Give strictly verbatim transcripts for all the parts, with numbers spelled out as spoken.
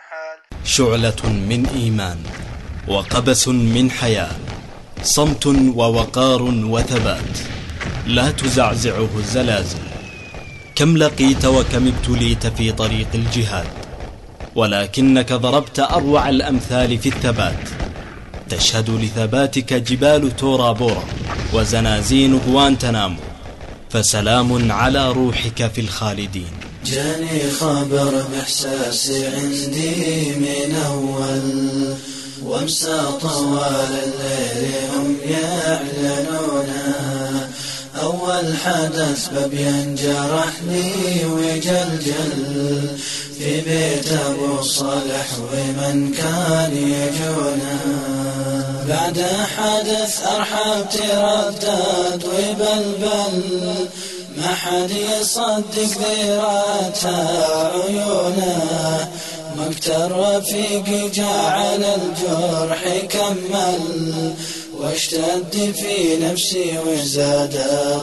شعلة من إيمان وقبس من حياة، صمت ووقار وثبات لا تزعزعه الزلازل. كم لقيت وكم ابتليت في طريق الجهاد، ولكنك ضربت أروع الأمثال في الثبات. تشهد لثباتك جبال تورا بورا وزنازين غوانتنامو، فسلام على روحك في الخالدين. جاني خبر بإحساسي عندي من أول، وامسى طوال الليل هم يعلنونه. أول حدث ببين جرحني وجلجل في بيت أبو صالح ومن كان يجونه. بعد حدث أرحب تردد وبلبل، ما حد يصدق ذيراتها عيونه. مقتل رفيقي جعل الجرح كمل، واشتد في نفسي وزاد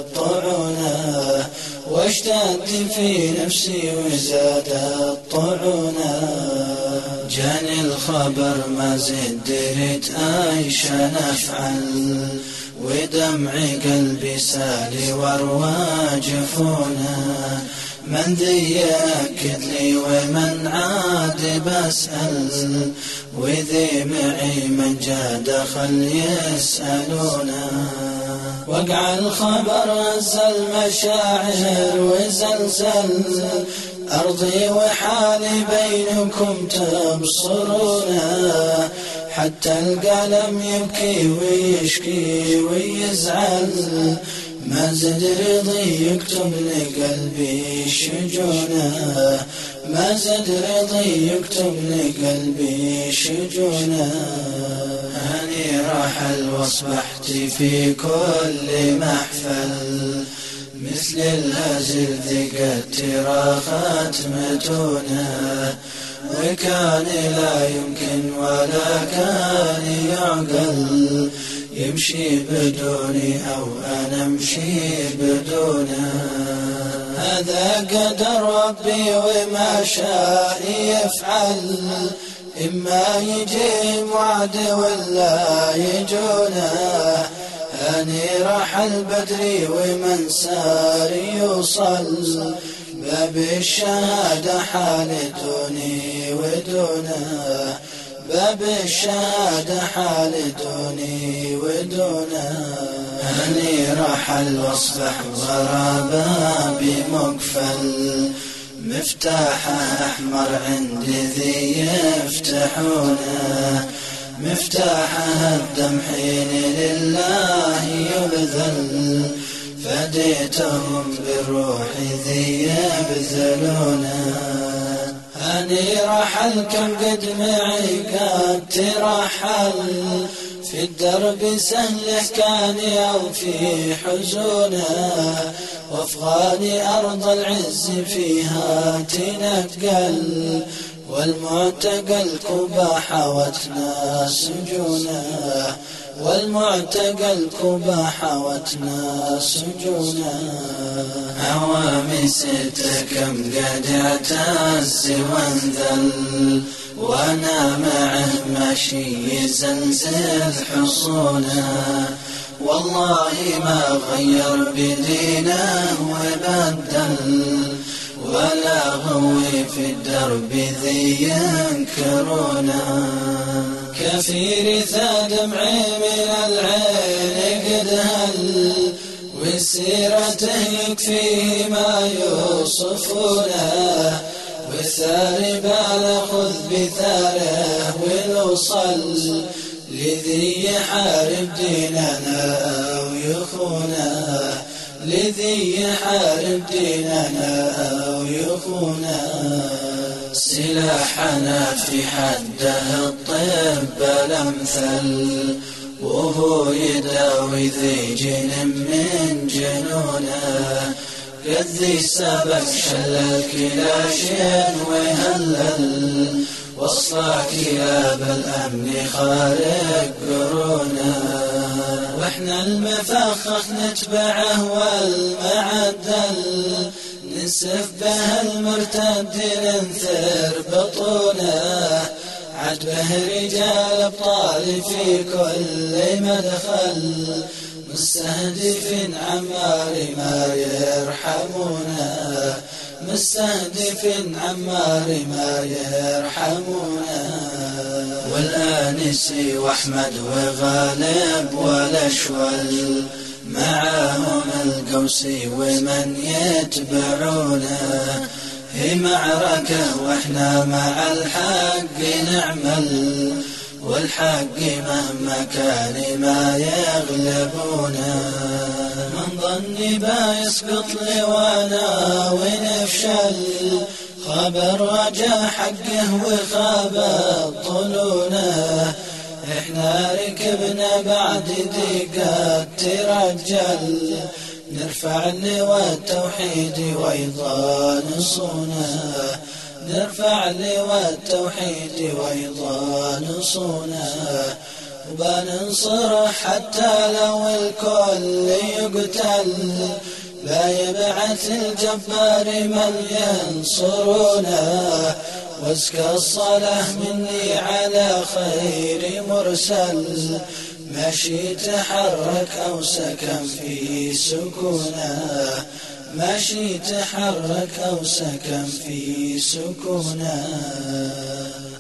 الطعنة. واشتد في نفسي وزاد الطعنة. جاني الخبر ما زد دريت ايش نفعل، ودمع قلبي سالي وارواج جفونه. من ذي يأكد لي ومن عاد بسأل، وذي معي من جاء دخل يسألونه. وقع الخبر هز المشاعر وزلزل أرضي وحالي بينكم تبصرونه. حتى القلم يبكي ويشكي ويزعل، ما زد رضي يكتب لقلبي شجونه. ما زد رضي يكتب لقلبي شجونه. هاني رحل واصبحت في كل محفل، مثل الهزل ذقت راخت متونه. وكان لا يمكن ولا كان يعقل، يمشي بدوني أو أنا أمشي بدونه. هذا قدر ربي وما شاء يفعل، إما يجي وعد ولا يجونه. هاني رحل بدري ومن سار يوصل، باب الشهادة حال دوني ودونه. باب الشهادة حال دوني ودونه. هاني رحل واصبح ورا بابي مقفل، مفتاحه أحمر عندي ذي يفتحونه. مفتاحه الدم حين لله يبذل، فديتهم بالروح ذي يبذلونه. هاني رحل كم قد معي قد ترحل، في الدرب سهله كان أو في حزونه. وافغاني أرض العز فيها تنقل، والمعتقل كوبا حوتنا سجونه. والمعتقل كوبا حوتنا سجونه. عوامي ستة كم قد اعتز وانذل، وانا معه ماشي يزلزل حصونه. والله ما غير بدينه وبدل، ولا غوي في الدرب ذي ينكرونه. كثير ذا دمعي من العين قد هل، وسيرته يكفيه ما يوصفونه. والثار بال خذ بثاره ونوصل، لذي يحارب ديننا أو يخونه. لذي يحارب ديننا أو يخونه. سلاحنا في حده الطب الأمثل، وهو يداوي ذي جن من جنونه. قد ذي سبك شل الكلاش وهلل، وصى كلاب الأمن خارق قرونه. واحنا المفخخ نتبعه والمعدل، نسف به المرتد ننثر بطونه. عد به رجال أبطال في كل مدخل، مستهدف عمار ما يرحمونه، مستهدف عمار ما يرحمونه. والآنسي وأحمد وغالب والأشول، معاهم القوسي ومن يتبعونه، في معركة واحنا مع الحق نعمل، والحق مهما كان ما يغلبونه. من ظن با يسقط لوانا ونفشل، خبر رجا حقه وخاب طلونه، احنا ركبنا بعد دقات ترجل، نرفع لواء التوحيد وأيضا نصونه، نرفع لواء التوحيد وأيضا نصونه. وبننصره حتى لو الكل يقتل، لا يبعث الجبار من ينصرونه. وازكى الصلاة مني على خير مرسل، ماشي تحرك أو سكن في سكونه، ماشي تحرك أو سكن في سكونه.